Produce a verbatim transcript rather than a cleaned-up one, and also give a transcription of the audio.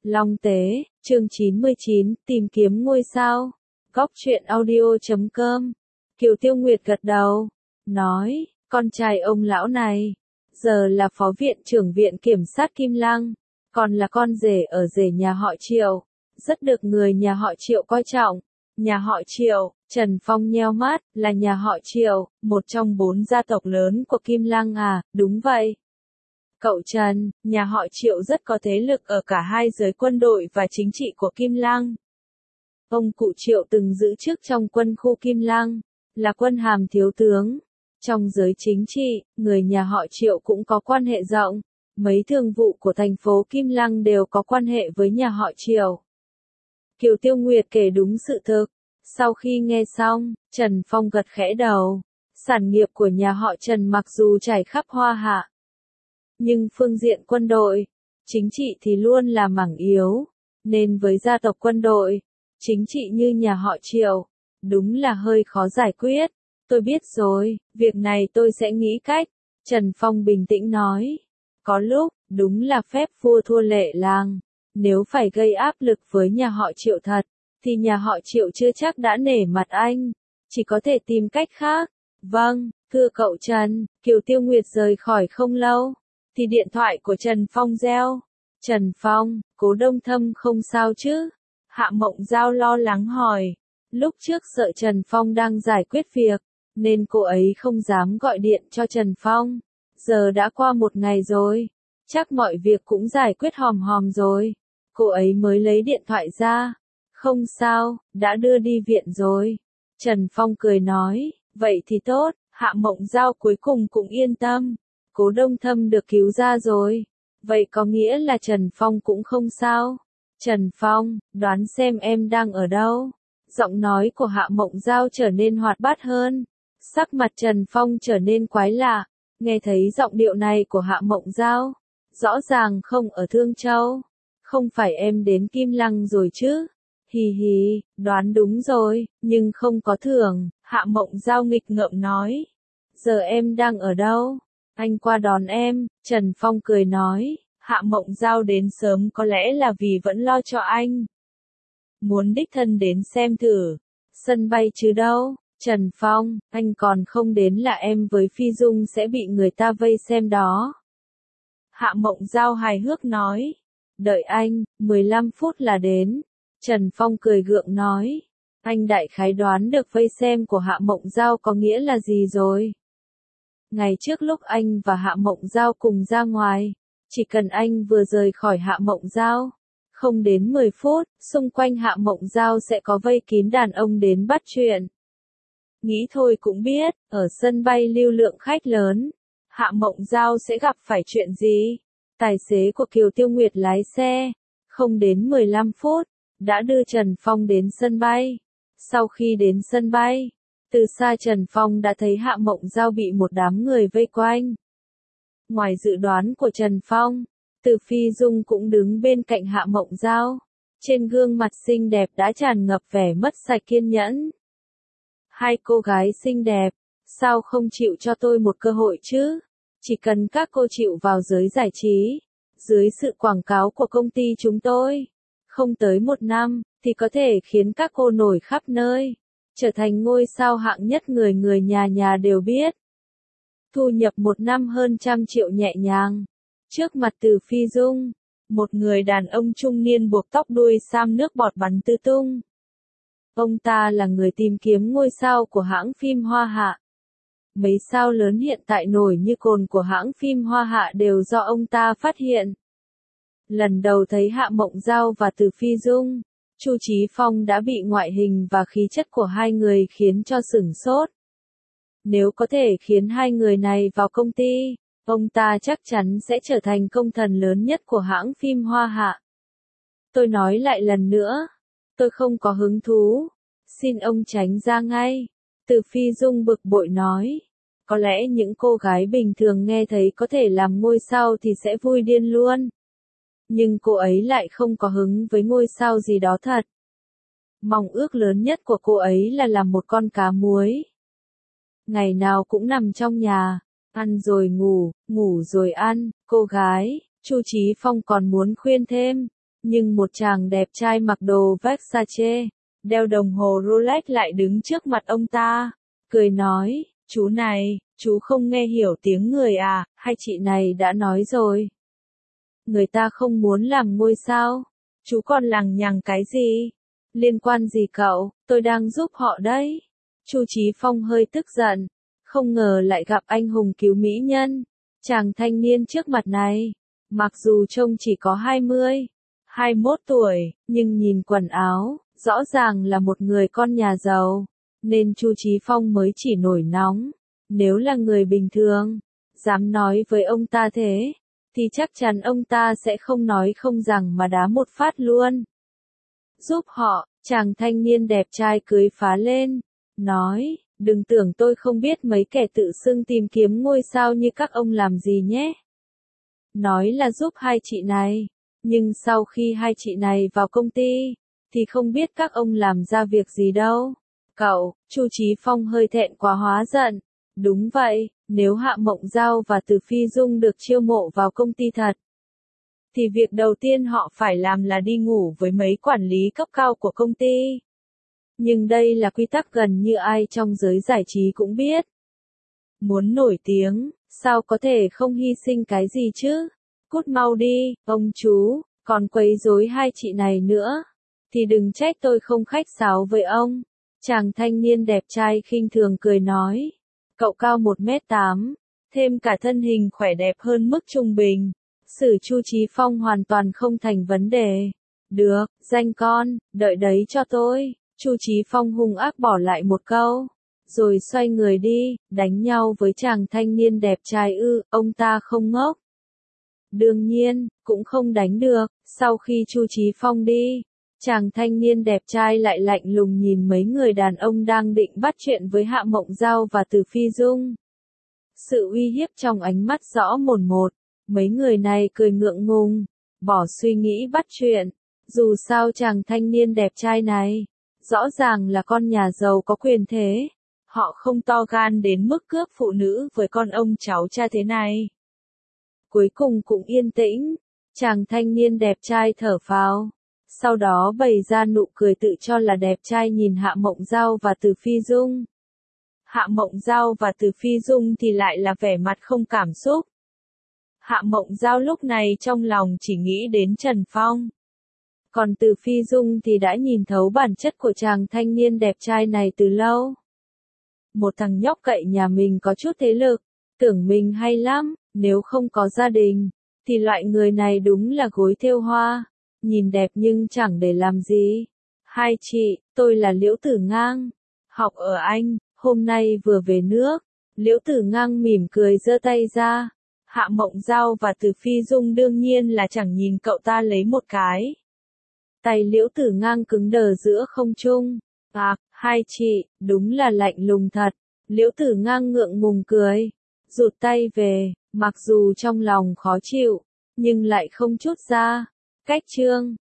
Long Tế, chương chín mươi chín, tìm kiếm ngôi sao. Góc truyện audio chấm com. Kiều Tiêu Nguyệt gật đầu, nói, con trai ông lão này, giờ là phó viện trưởng viện kiểm sát Kim Lăng, còn là con rể ở rể nhà họ Triệu, rất được người nhà họ Triệu coi trọng. Nhà họ Triệu, Trần Phong nheo mắt, là nhà họ Triệu, một trong bốn gia tộc lớn của Kim Lăng à, đúng vậy. Cậu Trần, nhà họ Triệu rất có thế lực ở cả hai giới quân đội và chính trị của Kim Lăng. Ông cụ Triệu từng giữ chức trong quân khu Kim Lăng, là quân hàm thiếu tướng. Trong giới chính trị, người nhà họ Triệu cũng có quan hệ rộng. Mấy thương vụ của thành phố Kim Lăng đều có quan hệ với nhà họ Triệu. Kiều Tiêu Nguyệt kể đúng sự thực. Sau khi nghe xong, Trần Phong gật khẽ đầu. Sản nghiệp của nhà họ Trần mặc dù trải khắp hoa hạ, nhưng phương diện quân đội, chính trị thì luôn là mảng yếu, nên với gia tộc quân đội, chính trị như nhà họ Triệu, đúng là hơi khó giải quyết. Tôi biết rồi, việc này tôi sẽ nghĩ cách, Trần Phong bình tĩnh nói. Có lúc, đúng là phép vua thua lệ làng, nếu phải gây áp lực với nhà họ Triệu thật, thì nhà họ Triệu chưa chắc đã nể mặt anh, chỉ có thể tìm cách khác. Vâng, thưa cậu Trần. Kiều Tiêu Nguyệt rời khỏi không lâu, thì điện thoại của Trần Phong reo. Trần Phong, Cố Đông Thâm không sao chứ? Hạ Mộng Giao lo lắng hỏi. Lúc trước sợ Trần Phong đang giải quyết việc, nên cô ấy không dám gọi điện cho Trần Phong. Giờ đã qua một ngày rồi, chắc mọi việc cũng giải quyết hòm hòm rồi. Cô ấy mới lấy điện thoại ra. Không sao, đã đưa đi viện rồi. Trần Phong cười nói, vậy thì tốt. Hạ Mộng Giao cuối cùng cũng yên tâm. Cố Đông Thâm được cứu ra rồi. Vậy có nghĩa là Trần Phong cũng không sao. Trần Phong, đoán xem em đang ở đâu. Giọng nói của Hạ Mộng Giao trở nên hoạt bát hơn. Sắc mặt Trần Phong trở nên quái lạ. Nghe thấy giọng điệu này của Hạ Mộng Giao, rõ ràng không ở Thương Châu. Không phải em đến Kim Lăng rồi chứ? Hì hì, đoán đúng rồi, nhưng không có thưởng. Hạ Mộng Giao nghịch ngợm nói. Giờ em đang ở đâu? Anh qua đón em. Trần Phong cười nói. Hạ Mộng Giao đến sớm có lẽ là vì vẫn lo cho anh. Muốn đích thân đến xem thử sân bay chứ đâu. Trần Phong, anh còn không đến là em với Phi Dung sẽ bị người ta vây xem đó. Hạ Mộng Giao hài hước nói. Đợi anh, mười lăm phút là đến. Trần Phong cười gượng nói. Anh đại khái đoán được vây xem của Hạ Mộng Giao có nghĩa là gì rồi. Ngày trước lúc anh và Hạ Mộng Giao cùng ra ngoài, chỉ cần anh vừa rời khỏi Hạ Mộng Giao, không đến mười phút, xung quanh Hạ Mộng Giao sẽ có vây kín đàn ông đến bắt chuyện. Nghĩ thôi cũng biết, ở sân bay lưu lượng khách lớn, Hạ Mộng Giao sẽ gặp phải chuyện gì. Tài xế của Kiều Tiêu Nguyệt lái xe, không đến mười lăm phút, đã đưa Trần Phong đến sân bay. Sau khi đến sân bay, từ xa Trần Phong đã thấy Hạ Mộng Giao bị một đám người vây quanh. Ngoài dự đoán của Trần Phong, Từ Phi Dung cũng đứng bên cạnh Hạ Mộng Giao. Trên gương mặt xinh đẹp đã tràn ngập vẻ mất sạch kiên nhẫn. Hai cô gái xinh đẹp, sao không chịu cho tôi một cơ hội chứ? Chỉ cần các cô chịu vào giới giải trí, dưới sự quảng cáo của công ty chúng tôi, không tới một năm, thì có thể khiến các cô nổi khắp nơi, trở thành ngôi sao hạng nhất người người nhà nhà đều biết. Thu nhập một năm hơn trăm triệu nhẹ nhàng. Trước mặt Từ Phi Dung, một người đàn ông trung niên buộc tóc đuôi sam nước bọt bắn tứ tung. Ông ta là người tìm kiếm ngôi sao của hãng phim Hoa Hạ. Mấy sao lớn hiện tại nổi như cồn của hãng phim Hoa Hạ đều do ông ta phát hiện. Lần đầu thấy Hạ Mộng Giao và Từ Phi Dung, Chu Chí Phong đã bị ngoại hình và khí chất của hai người khiến cho sửng sốt. Nếu có thể khiến hai người này vào công ty, ông ta chắc chắn sẽ trở thành công thần lớn nhất của hãng phim Hoa Hạ. Tôi nói lại lần nữa, tôi không có hứng thú, xin ông tránh ra ngay. Từ Phi Dung bực bội nói. Có lẽ những cô gái bình thường nghe thấy có thể làm ngôi sao thì sẽ vui điên luôn. Nhưng cô ấy lại không có hứng với ngôi sao gì đó thật. Mong ước lớn nhất của cô ấy là làm một con cá muối. Ngày nào cũng nằm trong nhà, ăn rồi ngủ, ngủ rồi ăn. Cô gái, Chu Chí Phong còn muốn khuyên thêm, Nhưng một chàng đẹp trai mặc đồ Versace, đeo đồng hồ Rolex lại đứng trước mặt ông ta, cười nói, chú này, chú không nghe hiểu tiếng người à, hay chị này đã nói rồi. Người ta không muốn làm ngôi sao, chú còn lằng nhằng cái gì? Liên quan gì cậu, tôi đang giúp họ đấy. Chu Chí Phong hơi tức giận, không ngờ lại gặp anh hùng cứu mỹ nhân. Chàng thanh niên trước mặt này, mặc dù trông chỉ có hai mươi, hai mươi mốt tuổi, nhưng nhìn quần áo, rõ ràng là một người con nhà giàu, nên Chu Chí Phong mới chỉ nổi nóng. Nếu là người bình thường, dám nói với ông ta thế, thì chắc chắn ông ta sẽ không nói không rằng mà đá một phát luôn. Giúp họ, chàng thanh niên đẹp trai cười phá lên, nói, đừng tưởng tôi không biết mấy kẻ tự xưng tìm kiếm ngôi sao như các ông làm gì nhé. Nói là giúp hai chị này, nhưng sau khi hai chị này vào công ty, thì không biết các ông làm ra việc gì đâu. Cậu, Chu Chí Phong hơi thẹn quá hóa giận. Đúng vậy, nếu Hạ Mộng Giao và Từ Phi Dung được chiêu mộ vào công ty thật, thì việc đầu tiên họ phải làm là đi ngủ với mấy quản lý cấp cao của công ty. Nhưng đây là quy tắc gần như ai trong giới giải trí cũng biết. Muốn nổi tiếng, sao có thể không hy sinh cái gì chứ? Cút mau đi, ông chú, còn quấy rối hai chị này nữa, thì đừng trách tôi không khách sáo với ông. Chàng thanh niên đẹp trai khinh thường cười nói. Cậu cao một mét tám, thêm cả thân hình khỏe đẹp hơn mức trung bình. Xử Chu Chí Phong hoàn toàn không thành vấn đề. Được, danh con, đợi đấy cho tôi. Chu Chí Phong hung ác bỏ lại một câu, rồi xoay người đi, đánh nhau với chàng thanh niên đẹp trai ư, ông ta không ngốc. Đương nhiên, cũng không đánh được. Sau khi Chu Chí Phong đi, chàng thanh niên đẹp trai lại lạnh lùng nhìn mấy người đàn ông đang định bắt chuyện với Hạ Mộng Giao và Từ Phi Dung. Sự uy hiếp trong ánh mắt rõ mồn một, mấy người này cười ngượng ngùng, bỏ suy nghĩ bắt chuyện. Dù sao chàng thanh niên đẹp trai này, rõ ràng là con nhà giàu có quyền thế, họ không to gan đến mức cướp phụ nữ với con ông cháu cha thế này. Cuối cùng cũng yên tĩnh, chàng thanh niên đẹp trai thở phào. Sau đó bày ra nụ cười tự cho là đẹp trai nhìn Hạ Mộng Giao và Từ Phi Dung. Hạ Mộng Giao và Từ Phi Dung thì lại là vẻ mặt không cảm xúc. Hạ Mộng Giao lúc này trong lòng chỉ nghĩ đến Trần Phong. Còn Từ Phi Dung thì đã nhìn thấu bản chất của chàng thanh niên đẹp trai này từ lâu. Một thằng nhóc cậy nhà mình có chút thế lực, tưởng mình hay lắm, nếu không có gia đình, thì loại người này đúng là gối thêu hoa. Nhìn đẹp nhưng chẳng để làm gì. Hai chị, tôi là Liễu Tử Ngang, học ở Anh, hôm nay vừa về nước. Liễu Tử Ngang mỉm cười giơ tay ra. Hạ Mộng Giao và Từ Phi Dung đương nhiên là chẳng nhìn cậu ta lấy một cái. Tay Liễu Tử Ngang cứng đờ giữa không trung. À, hai chị, đúng là lạnh lùng thật. Liễu Tử Ngang ngượng ngùng cười, rụt tay về, mặc dù trong lòng khó chịu, nhưng lại không chút ra. Cách chương